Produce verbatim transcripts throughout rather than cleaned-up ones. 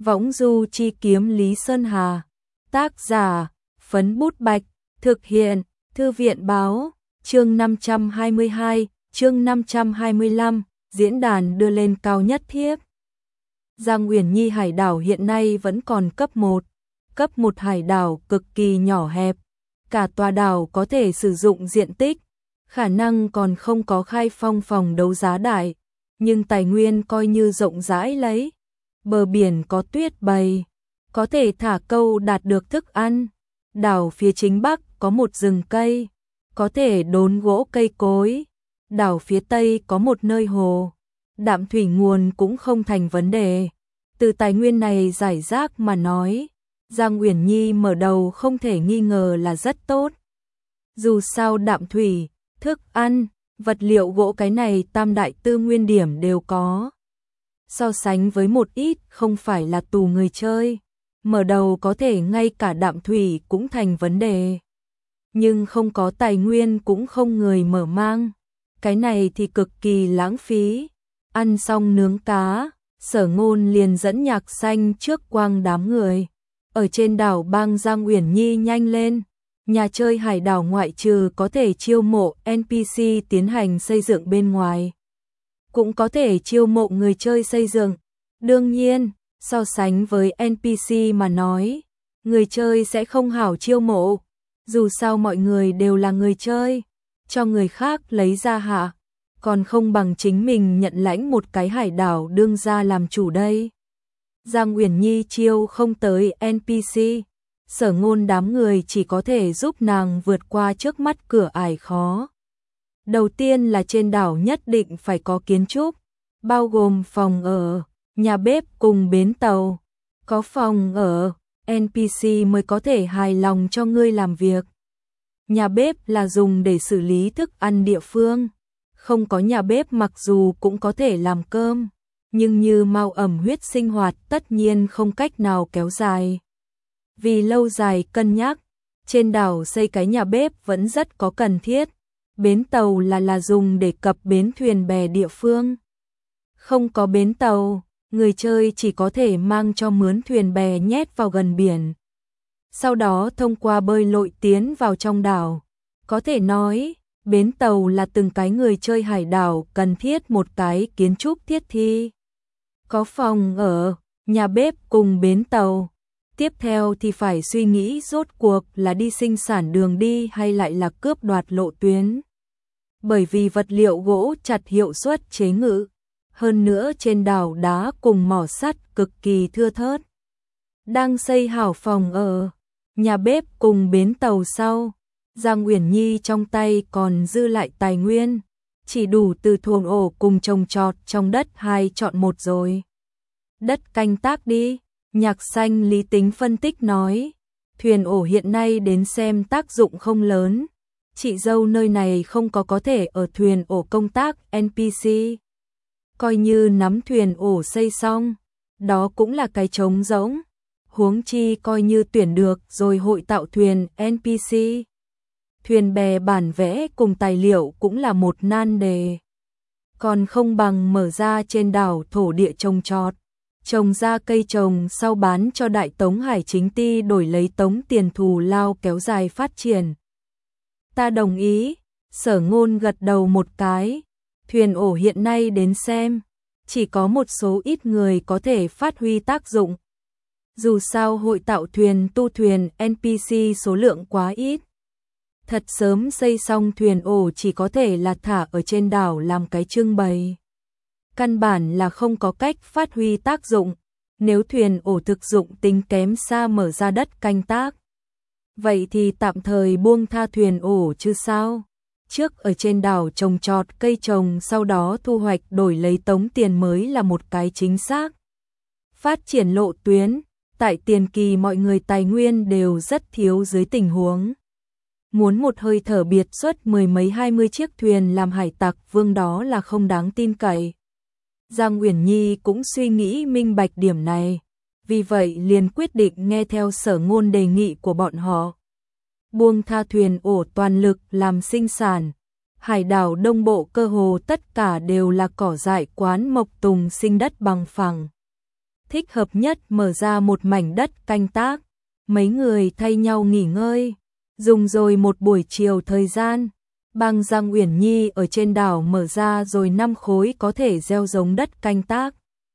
Võng du chi kiếm Lý Sơn Hà. Tác giả, Phấn Bút Bạch. Thực hiện, Thư viện báo. Chương năm trăm hai mươi hai, chương năm trăm hai mươi lăm, diễn đàn đưa lên cao nhất thiếp. Giang Uyển Nhi hải đảo hiện nay vẫn còn cấp một. Cấp một hải đảo cực kỳ nhỏ hẹp. Cả tòa đảo có thể sử dụng diện tích, khả năng còn không có khai phong phòng đấu giá đại, nhưng tài nguyên coi như rộng rãi lấy. Bờ biển có tuyết bầy, có thể thả câu đạt được thức ăn. Đảo phía chính bắc có một rừng cây, có thể đốn gỗ cây cối. Đảo phía tây có một nơi hồ, đạm thủy nguồn cũng không thành vấn đề. Từ tài nguyên này giải rác mà nói, Giang Uyển Nhi mở đầu không thể nghi ngờ là rất tốt. Dù sao đạm thủy, thức ăn, vật liệu gỗ cái này tam đại tư nguyên điểm đều có. So sánh với một ít không phải là tù người chơi, mở đầu có thể ngay cả đạm thủy cũng thành vấn đề. Nhưng không có tài nguyên cũng không người mở mang, cái này thì cực kỳ lãng phí. Ăn xong nướng cá, Sở Ngôn liền dẫn Nhạc Xanh trước quang đám người. Ở trên đảo bang Giang Uyển Nhi nhanh lên. Nhà chơi hải đảo ngoại trừ có thể chiêu mộ en pê xê tiến hành xây dựng bên ngoài, cũng có thể chiêu mộ người chơi xây dựng. Đương nhiên, so sánh với en pê xê mà nói, người chơi sẽ không hảo chiêu mộ. Dù sao mọi người đều là người chơi, cho người khác lấy ra hạ, còn không bằng chính mình nhận lãnh một cái hải đảo đương ra làm chủ đây. Giang Uyển Nhi chiêu không tới en pê xê, Sở Ngôn đám người chỉ có thể giúp nàng vượt qua trước mắt cửa ải khó. Đầu tiên là trên đảo nhất định phải có kiến trúc, bao gồm phòng ở, nhà bếp cùng bến tàu. Có phòng ở, en pê xê mới có thể hài lòng cho ngươi làm việc. Nhà bếp là dùng để xử lý thức ăn địa phương, không có nhà bếp mặc dù cũng có thể làm cơm, nhưng như mau ẩm huyết sinh hoạt tất nhiên không cách nào kéo dài. Vì lâu dài cân nhắc, trên đảo xây cái nhà bếp vẫn rất có cần thiết. Bến tàu là là dùng để cập bến thuyền bè địa phương. Không có bến tàu, người chơi chỉ có thể mang cho mướn thuyền bè nhét vào gần biển, sau đó thông qua bơi lội tiến vào trong đảo. Có thể nói, bến tàu là từng cái người chơi hải đảo cần thiết một cái kiến trúc thiết thi. Có phòng ở, nhà bếp cùng bến tàu. Tiếp theo thì phải suy nghĩ rốt cuộc là đi sinh sản đường đi hay lại là cướp đoạt lộ tuyến. Bởi vì vật liệu gỗ chặt hiệu suất chế ngự, hơn nữa trên đảo đá cùng mỏ sắt cực kỳ thưa thớt. Đang xây hảo phòng ở, nhà bếp cùng bến tàu sau, Giang Uyển Nhi trong tay còn dư lại tài nguyên, chỉ đủ từ thuồng ổ cùng trồng trọt trong đất hai chọn một rồi. Đất canh tác đi. Nhạc Xanh lý tính phân tích nói, thuyền ổ hiện nay đến xem tác dụng không lớn, chị dâu nơi này không có có thể ở thuyền ổ công tác en pê xê. Coi như nắm thuyền ổ xây xong, đó cũng là cái trống rỗng, huống chi coi như tuyển được rồi hội tạo thuyền en pê xê. Thuyền bè bản vẽ cùng tài liệu cũng là một nan đề, còn không bằng mở ra trên đảo thổ địa trồng trọt. Trồng ra cây trồng sau bán cho Đại Tống Hải Chính Ty đổi lấy tống tiền thù lao kéo dài phát triển. Ta đồng ý, Sở Ngôn gật đầu một cái. Thuyền ổ hiện nay đến xem, chỉ có một số ít người có thể phát huy tác dụng. Dù sao hội tạo thuyền tu thuyền en pê xê số lượng quá ít. Thật sớm xây xong thuyền ổ chỉ có thể là thả ở trên đảo làm cái trưng bày. Căn bản là không có cách phát huy tác dụng. Nếu thuyền ổ thực dụng tính kém xa mở ra đất canh tác, vậy thì tạm thời buông tha thuyền ổ chứ sao. Trước ở trên đảo trồng trọt cây trồng, sau đó thu hoạch đổi lấy tống tiền mới là một cái chính xác. Phát triển lộ tuyến, tại tiền kỳ mọi người tài nguyên đều rất thiếu dưới tình huống. Muốn một hơi thở biệt xuất mười mấy hai mươi chiếc thuyền làm hải tặc vương đó là không đáng tin cậy. Giang Uyển Nhi cũng suy nghĩ minh bạch điểm này, vì vậy liền quyết định nghe theo Sở Ngôn đề nghị của bọn họ. Buông tha thuyền ổ toàn lực làm sinh sản, hải đảo đông bộ cơ hồ tất cả đều là cỏ dại quán mộc tùng sinh đất bằng phẳng. thích hợp nhất mở ra một mảnh đất canh tác. Mấy người thay nhau nghỉ ngơi, dùng rồi một buổi chiều thời gian. Bang Giang Uyển Nhi ở trên đảo mở ra rồi năm khối có thể gieo giống đất canh tác.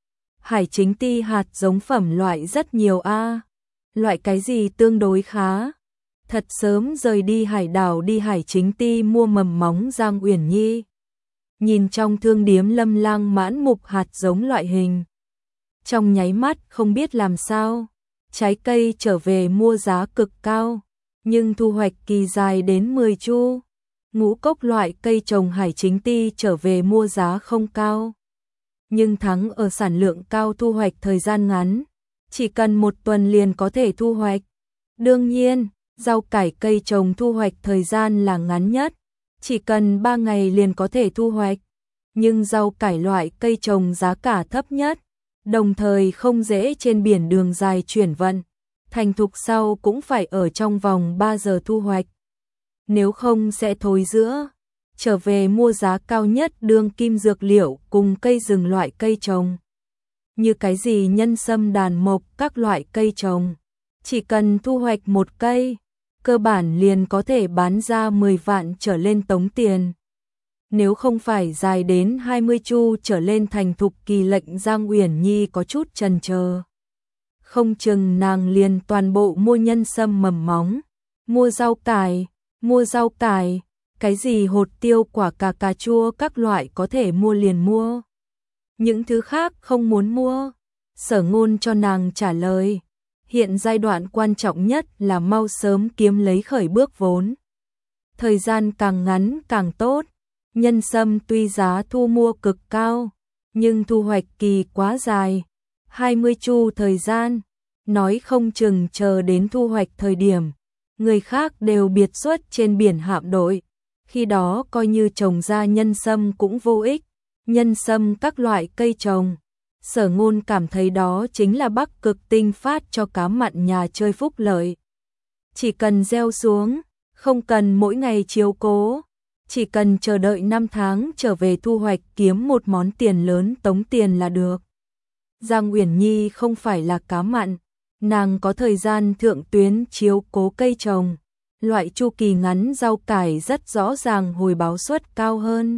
Hải Chính Ti hạt giống phẩm loại rất nhiều a. Loại cái gì tương đối khá? Thật sớm rời đi hải đảo đi Hải Chính Ti mua mầm móng Giang Uyển Nhi. Nhìn trong thương điếm Lâm Lang mãn mục hạt giống loại hình. Trong nháy mắt không biết làm sao, trái cây trở về mua giá cực cao, nhưng thu hoạch kỳ dài đến mười chu. Ngũ cốc loại cây trồng Hải Chính Ti trở về mua giá không cao, nhưng thắng ở sản lượng cao, thu hoạch thời gian ngắn, chỉ cần một tuần liền có thể thu hoạch. Đương nhiên, rau cải cây trồng thu hoạch thời gian là ngắn nhất, chỉ cần ba ngày liền có thể thu hoạch, nhưng rau cải loại cây trồng giá cả thấp nhất, đồng thời không dễ trên biển đường dài chuyển vận, thành thục sau cũng phải ở trong vòng ba giờ thu hoạch. Nếu không sẽ thối giữa, trở về mua giá cao nhất đương kim dược liệu cùng cây rừng loại cây trồng. Như cái gì nhân sâm đàn mộc các loại cây trồng, chỉ cần thu hoạch một cây, cơ bản liền có thể bán ra mười vạn trở lên tống tiền. Nếu không phải dài đến hai mươi chu trở lên thành thục kỳ lệnh Giang Uyển Nhi có chút chần chờ. Không chừng nàng liền toàn bộ mua nhân sâm mầm móng, mua rau cải, mua rau cải, cái gì hột tiêu quả cà cà chua các loại có thể mua liền mua. Những thứ khác không muốn mua. Sở Ngôn cho nàng trả lời, hiện giai đoạn quan trọng nhất là mau sớm kiếm lấy khởi bước vốn. Thời gian càng ngắn càng tốt. Nhân sâm tuy giá thu mua cực cao, nhưng thu hoạch kỳ quá dài, hai mươi chu thời gian, nói không chừng chờ đến thu hoạch thời điểm, người khác đều biệt xuất trên biển hạm đội, khi đó coi như trồng ra nhân sâm cũng vô ích. Nhân sâm các loại cây trồng, Sở Ngôn cảm thấy đó chính là Bắc Cực tinh phát cho cá mặn nhà chơi phúc lợi. Chỉ cần gieo xuống, không cần mỗi ngày chiếu cố, chỉ cần chờ đợi năm tháng trở về thu hoạch kiếm một món tiền lớn tống tiền là được. Giang Uyển Nhi không phải là cá mặn, nàng có thời gian thượng tuyến chiếu cố cây trồng, loại chu kỳ ngắn rau cải rất rõ ràng hồi báo suất cao hơn.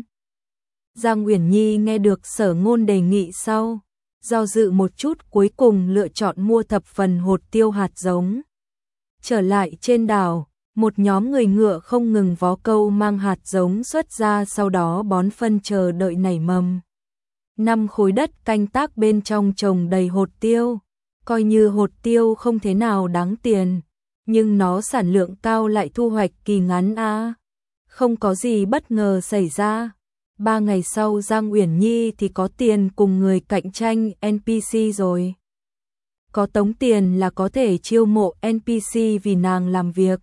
Giang Uyển Nhi nghe được Sở Ngôn đề nghị sau, do dự một chút cuối cùng lựa chọn mua thập phần hột tiêu hạt giống. Trở lại trên đảo, một nhóm người ngựa không ngừng vó câu mang hạt giống xuất ra, sau đó bón phân chờ đợi nảy mầm. Năm khối đất canh tác bên trong trồng đầy hột tiêu, coi như hột tiêu không thế nào đáng tiền, nhưng nó sản lượng cao lại thu hoạch kỳ ngắn a. Không có gì bất ngờ xảy ra. Ba ngày sau Giang Uyển Nhi thì có tiền cùng người cạnh tranh en pê xê rồi. Có tống tiền là có thể chiêu mộ en pê xê vì nàng làm việc.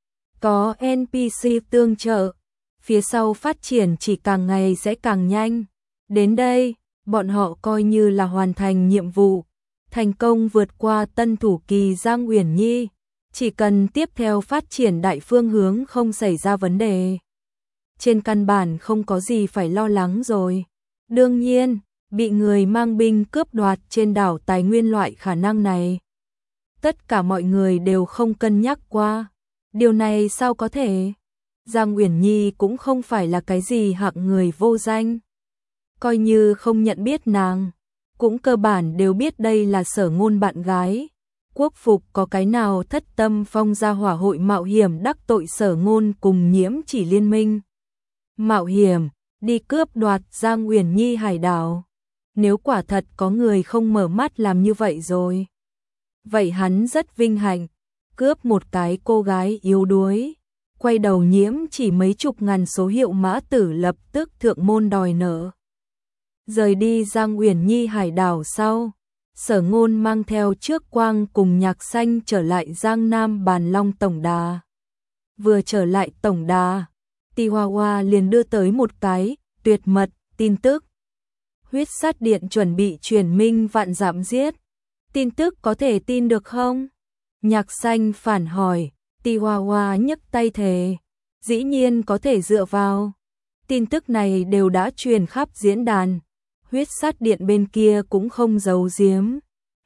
Có en pê xê tương trợ, phía sau phát triển chỉ càng ngày sẽ càng nhanh. Đến đây, bọn họ coi như là hoàn thành nhiệm vụ, thành công vượt qua tân thủ kỳ Giang Uyển Nhi, chỉ cần tiếp theo phát triển đại phương hướng không xảy ra vấn đề. Trên căn bản không có gì phải lo lắng rồi. Đương nhiên, bị người mang binh cướp đoạt trên đảo tài nguyên loại khả năng này, tất cả mọi người đều không cân nhắc qua. Điều này sao có thể? Giang Uyển Nhi cũng không phải là cái gì hạng người vô danh. Coi như không nhận biết nàng, cũng cơ bản đều biết đây là Sở Ngôn bạn gái. Quốc phục có cái nào thất tâm phong ra hỏa hội mạo hiểm đắc tội Sở Ngôn cùng Nhiễm Chỉ liên minh. Mạo hiểm, đi cướp đoạt Giang Uyển Nhi hải đảo. Nếu quả thật có người không mở mắt làm như vậy rồi, vậy hắn rất vinh hạnh, cướp một cái cô gái yếu đuối. Quay đầu Nhiễm Chỉ mấy chục ngàn số hiệu mã tử lập tức thượng môn đòi nợ. Rời đi Giang Uyển Nhi hải đảo sau, Sở Ngôn mang theo Trước Quang cùng Nhạc Xanh trở lại Giang Nam Bàn Long tổng đà. Vừa trở lại tổng đà, Ti Hoa Hoa liền đưa tới một cái tuyệt mật tin tức. Huyết Sát Điện chuẩn bị truyền minh vạn dặm giết. Tin tức có thể tin được không? Nhạc Xanh phản hỏi. Ti Hoa Hoa nhấc tay thề, dĩ nhiên có thể dựa vào. Tin tức này đều đã truyền khắp diễn đàn, Huyết Sát Điện bên kia cũng không giấu giếm.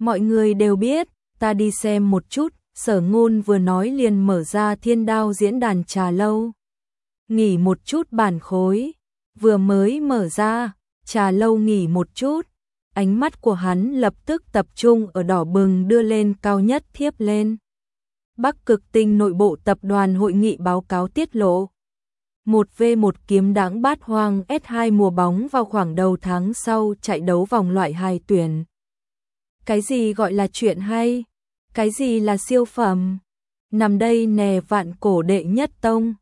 Mọi người đều biết, ta đi xem một chút, Sở Ngôn vừa nói liền mở ra Thiên Đao diễn đàn trà lâu. Nghỉ một chút bản khối, vừa mới mở ra, trà lâu nghỉ một chút, ánh mắt của hắn lập tức tập trung ở đỏ bừng đưa lên cao nhất thiếp lên. Bắc Cực Tinh nội bộ tập đoàn hội nghị báo cáo tiết lộ. một vs một kiếm đãng bát hoang S hai mùa bóng vào khoảng đầu tháng sau chạy đấu vòng loại hai tuyển. Cái gì gọi là chuyện hay? Cái gì là siêu phẩm? Nằm đây nè vạn cổ đệ nhất tông.